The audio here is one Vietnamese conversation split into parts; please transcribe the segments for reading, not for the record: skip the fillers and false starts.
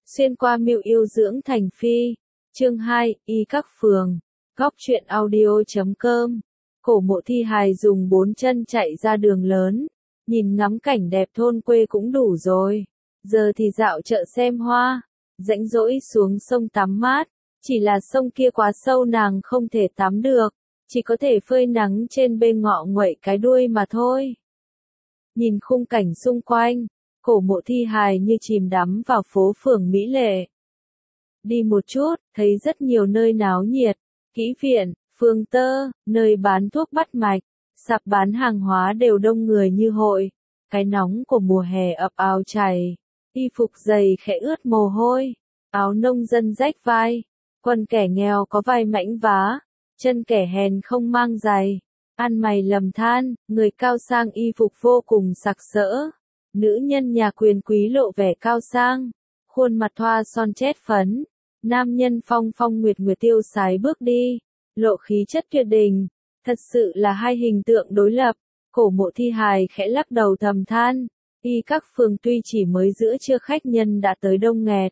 Xuyên qua mưu yêu dưỡng thành phi. Chương 2, Y Các Phường. Góc truyện audio.com. Cổ Mộ Thi Hài dùng 4 chân chạy ra đường lớn. Nhìn ngắm cảnh đẹp thôn quê cũng đủ rồi. Giờ thì dạo chợ xem hoa. Rãnh rỗi xuống sông tắm mát. Chỉ là sông kia quá sâu nàng không thể tắm được. Chỉ có thể phơi nắng trên bên ngọ nguậy cái đuôi mà thôi. Nhìn khung cảnh xung quanh. Cổ Mộ Thi Hài như chìm đắm vào phố phường mỹ lệ. Đi một chút, thấy rất nhiều nơi náo nhiệt, kỹ viện, phương tơ, nơi bán thuốc bắt mạch, sạp bán hàng hóa đều đông người như hội. Cái nóng của mùa hè ập ào chảy, y phục dày khẽ ướt mồ hôi, áo nông dân rách vai, quần kẻ nghèo có vai mảnh vá, chân kẻ hèn không mang giày, ăn mày lầm than, người cao sang y phục vô cùng sặc sỡ. Nữ nhân nhà quyền quý lộ vẻ cao sang, khuôn mặt thoa son chét phấn, nam nhân phong phong nguyệt nguyệt tiêu sái bước đi, lộ khí chất tuyệt đình, thật sự là hai hình tượng đối lập. Cổ Mộ Thi Hài khẽ lắc đầu thầm than, Y Các Phường tuy chỉ mới giữa trưa khách nhân đã tới đông nghẹt,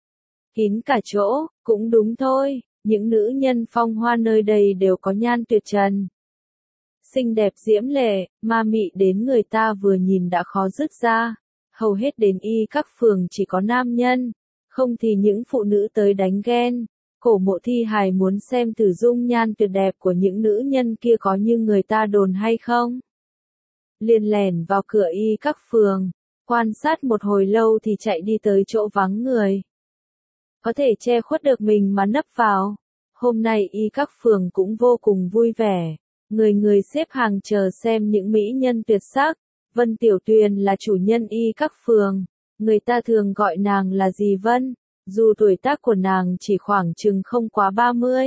kín cả chỗ, cũng đúng thôi, những nữ nhân phong hoa nơi đây đều có nhan tuyệt trần. Xinh đẹp diễm lệ, ma mị đến người ta vừa nhìn đã khó dứt ra. Hầu hết đến Y Các Phường chỉ có nam nhân, không thì những phụ nữ tới đánh ghen. Cổ Mộ Thi Hài muốn xem thử dung nhan tuyệt đẹp của những nữ nhân kia có như người ta đồn hay không. Liền lẻn vào cửa Y Các Phường, quan sát một hồi lâu thì chạy đi tới chỗ vắng người. Có thể che khuất được mình mà nấp vào. Hôm nay Y Các Phường cũng vô cùng vui vẻ. Người người xếp hàng chờ xem những mỹ nhân tuyệt sắc. Vân Tiểu Tuyền là chủ nhân Y Các Phường. Người ta thường gọi nàng là dì Vân. Dù tuổi tác của nàng chỉ khoảng chừng không quá 30.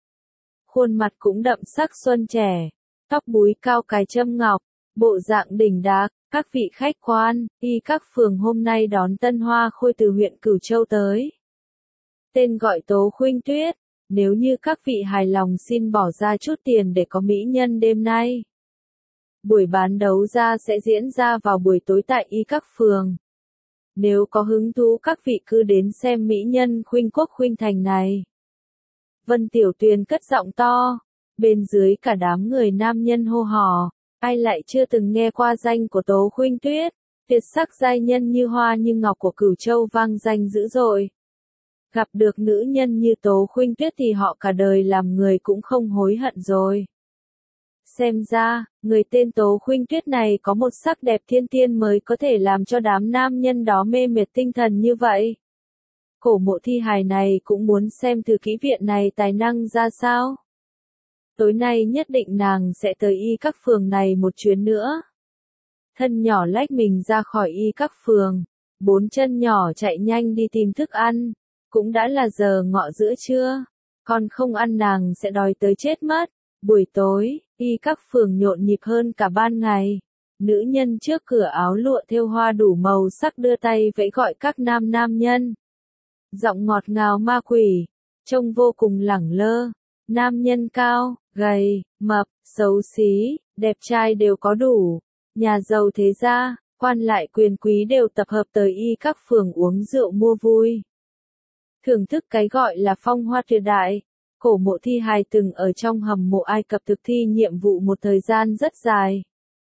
Khuôn mặt cũng đậm sắc xuân trẻ. Tóc búi cao cài châm ngọc. Bộ dạng đỉnh đạc. Các vị khách quan, Y Các Phường hôm nay đón Tân Hoa Khôi từ huyện Cửu Châu tới. Tên gọi Tố Khuynh Tuyết. Nếu như các vị hài lòng xin bỏ ra chút tiền để có mỹ nhân đêm nay. Buổi bán đấu giá sẽ diễn ra vào buổi tối tại Y Các Phường. Nếu có hứng thú các vị cứ đến xem mỹ nhân Khuynh Quốc Khuynh Thành này. Vân Tiểu Tuyền cất giọng to. Bên dưới cả đám người nam nhân hô hò. Ai lại chưa từng nghe qua danh của Tố Khuynh Tuyết. Tuyệt sắc giai nhân như hoa như ngọc của Cửu Châu vang danh dữ dội. Gặp được nữ nhân như Tố Khuynh Tuyết thì họ cả đời làm người cũng không hối hận rồi. Xem ra, người tên Tố Khuynh Tuyết này có một sắc đẹp thiên tiên mới có thể làm cho đám nam nhân đó mê mệt tinh thần như vậy. Cổ Mộ Thi Hài này cũng muốn xem thử kỹ viện này tài năng ra sao. Tối nay nhất định nàng sẽ tới Y Các Phường này một chuyến nữa. Thân nhỏ lách mình ra khỏi Y Các Phường, 4 chân nhỏ chạy nhanh đi tìm thức ăn. Cũng đã là giờ ngọ giữa trưa, còn không ăn nàng sẽ đói tới chết mất. Buổi tối, Y Các Phường nhộn nhịp hơn cả ban ngày. Nữ nhân trước cửa áo lụa thêu hoa đủ màu sắc đưa tay vẫy gọi các nam nhân. Giọng ngọt ngào ma quỷ, trông vô cùng lẳng lơ. Nam nhân cao, gầy, mập, xấu xí, đẹp trai đều có đủ. Nhà giàu thế gia, quan lại quyền quý đều tập hợp tới Y Các Phường uống rượu mua vui. Thưởng thức cái gọi là phong hoa tuyệt đại. Cổ Mộ Thi Hài từng ở trong hầm mộ Ai Cập thực thi nhiệm vụ một thời gian rất dài.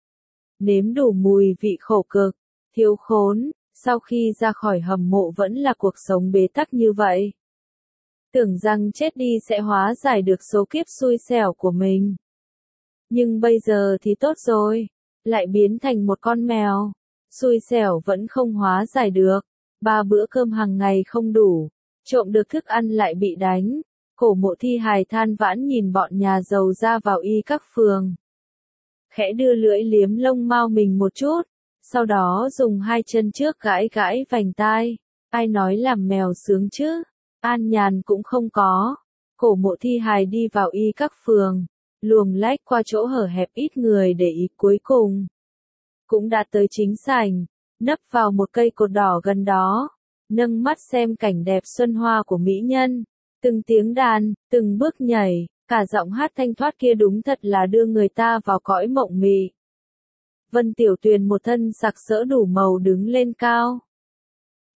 Nếm đủ mùi vị khổ cực, thiếu khốn, sau khi ra khỏi hầm mộ vẫn là cuộc sống bế tắc như vậy. Tưởng rằng chết đi sẽ hóa giải được số kiếp xui xẻo của mình. Nhưng bây giờ thì tốt rồi, lại biến thành một con mèo. Xui xẻo vẫn không hóa giải được, 3 bữa cơm hàng ngày không đủ. Trộm được thức ăn lại bị đánh. Cổ Mộ Thi Hài than vãn nhìn bọn nhà giàu ra vào Y Các Phường. Khẽ đưa lưỡi liếm lông mao mình một chút. Sau đó dùng 2 chân trước gãi gãi vành tai. Ai nói làm mèo sướng chứ? An nhàn cũng không có. Cổ Mộ Thi Hài đi vào Y Các Phường. Luồng lách qua chỗ hở hẹp ít người để ý cuối cùng. Cũng đã tới chính sảnh. Nấp vào một cây cột đỏ gần đó. Nâng mắt xem cảnh đẹp xuân hoa của mỹ nhân, từng tiếng đàn, từng bước nhảy, cả giọng hát thanh thoát kia đúng thật là đưa người ta vào cõi mộng mị. Vân Tiểu Tuyền một thân sặc sỡ đủ màu đứng lên cao.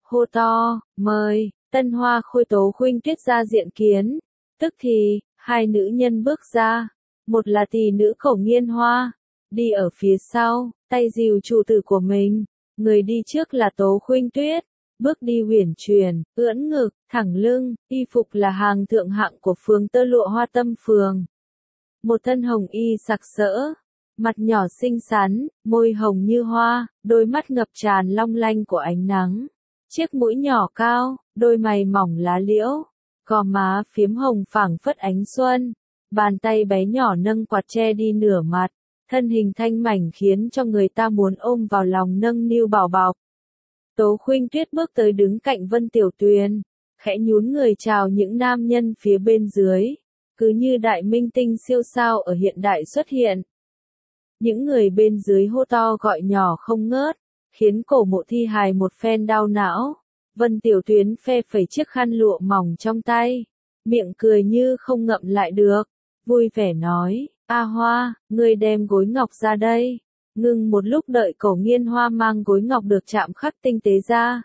hô to, mời, Tân Hoa Khôi Tố Khuynh Tuyết ra diện kiến. Tức thì, hai nữ nhân bước ra, một là tỷ nữ Cổ Nghiên Hoa, đi ở phía sau, tay dìu chủ tử của mình, người đi trước là Tố Khuynh Tuyết, bước đi uyển chuyển, ưỡn ngực, thẳng lưng, y phục là hàng thượng hạng của phường tơ lụa Hoa Tâm Phường. Một thân hồng y sặc sỡ, mặt nhỏ xinh xắn, môi hồng như hoa, đôi mắt ngập tràn long lanh của ánh nắng, chiếc mũi nhỏ cao, đôi mày mỏng lá liễu, gò má phiếm hồng phảng phất ánh xuân, bàn tay bé nhỏ nâng quạt che đi nửa mặt, thân hình thanh mảnh khiến cho người ta muốn ôm vào lòng nâng niu bảo bọc. Tố Khuynh Tuyết bước tới đứng cạnh Vân Tiểu Tuyền, khẽ nhún người chào những nam nhân phía bên dưới, cứ như đại minh tinh siêu sao ở hiện đại xuất hiện. Những người bên dưới hô to gọi nhỏ không ngớt, khiến Cổ Mộ Thi Hài một phen đau não. Vân Tiểu Tuyến phe phẩy chiếc khăn lụa mỏng trong tay, miệng cười như không ngậm lại được, vui vẻ nói, A Hoa, ngươi đem gối ngọc ra đây. Ngừng một lúc đợi Cổ Nghiên Hoa mang gối ngọc được chạm khắc tinh tế ra.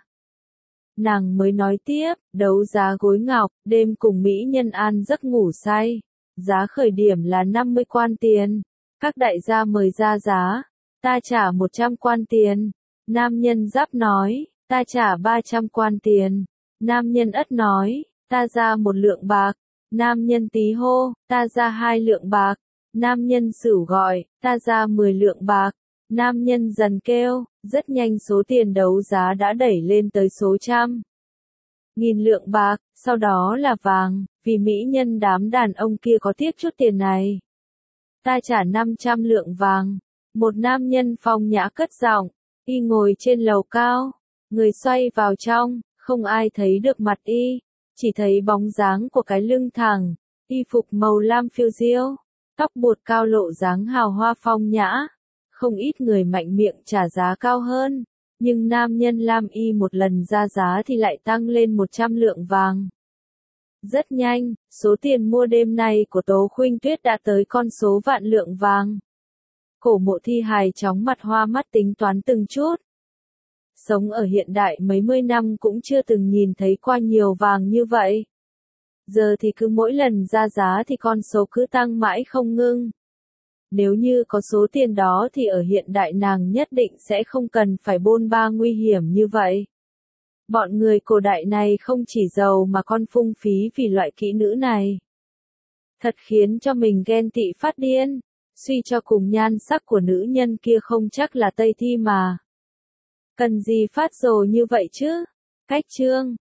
Nàng mới nói tiếp, đấu giá gối ngọc, đêm cùng mỹ nhân an giấc ngủ say. Giá khởi điểm là 50 quan tiền. Các đại gia mời ra giá, ta trả 100 quan tiền. Nam nhân Giáp nói, ta trả 300 quan tiền. Nam nhân Ất nói, ta ra 1 lượng bạc. Nam nhân Tý hô, ta ra 2 lượng bạc. Nam nhân Sửu gọi, ta ra 10 lượng bạc. Nam nhân Dần kêu, rất nhanh số tiền đấu giá đã đẩy lên tới số trăm nghìn lượng bạc, sau đó là vàng, vì mỹ nhân đám đàn ông kia có tiếc chút tiền này. Ta trả 500 lượng vàng. Một nam nhân phong nhã cất giọng, y ngồi trên lầu cao, người xoay vào trong, không ai thấy được mặt y, chỉ thấy bóng dáng của cái lưng thẳng, y phục màu lam phiêu diêu, tóc buột cao lộ dáng hào hoa phong nhã. Không ít người mạnh miệng trả giá cao hơn, nhưng nam nhân lam y một lần ra giá thì lại tăng lên 100 lượng vàng. Rất nhanh, số tiền mua đêm nay của Tố Khuynh Tuyết đã tới con số vạn lượng vàng. Cổ Mộ Thi Hài chóng mặt hoa mắt tính toán từng chút. Sống ở hiện đại mấy mươi năm cũng chưa từng nhìn thấy qua nhiều vàng như vậy. Giờ thì cứ mỗi lần ra giá thì con số cứ tăng mãi không ngưng. Nếu như có số tiền đó thì ở hiện đại nàng nhất định sẽ không cần phải bôn ba nguy hiểm như vậy. Bọn người cổ đại này không chỉ giàu mà còn phung phí vì loại kỹ nữ này. Thật khiến cho mình ghen tị phát điên, suy cho cùng nhan sắc của nữ nhân kia không chắc là Tây Thi mà. Cần gì phát rồ như vậy chứ? Cách chương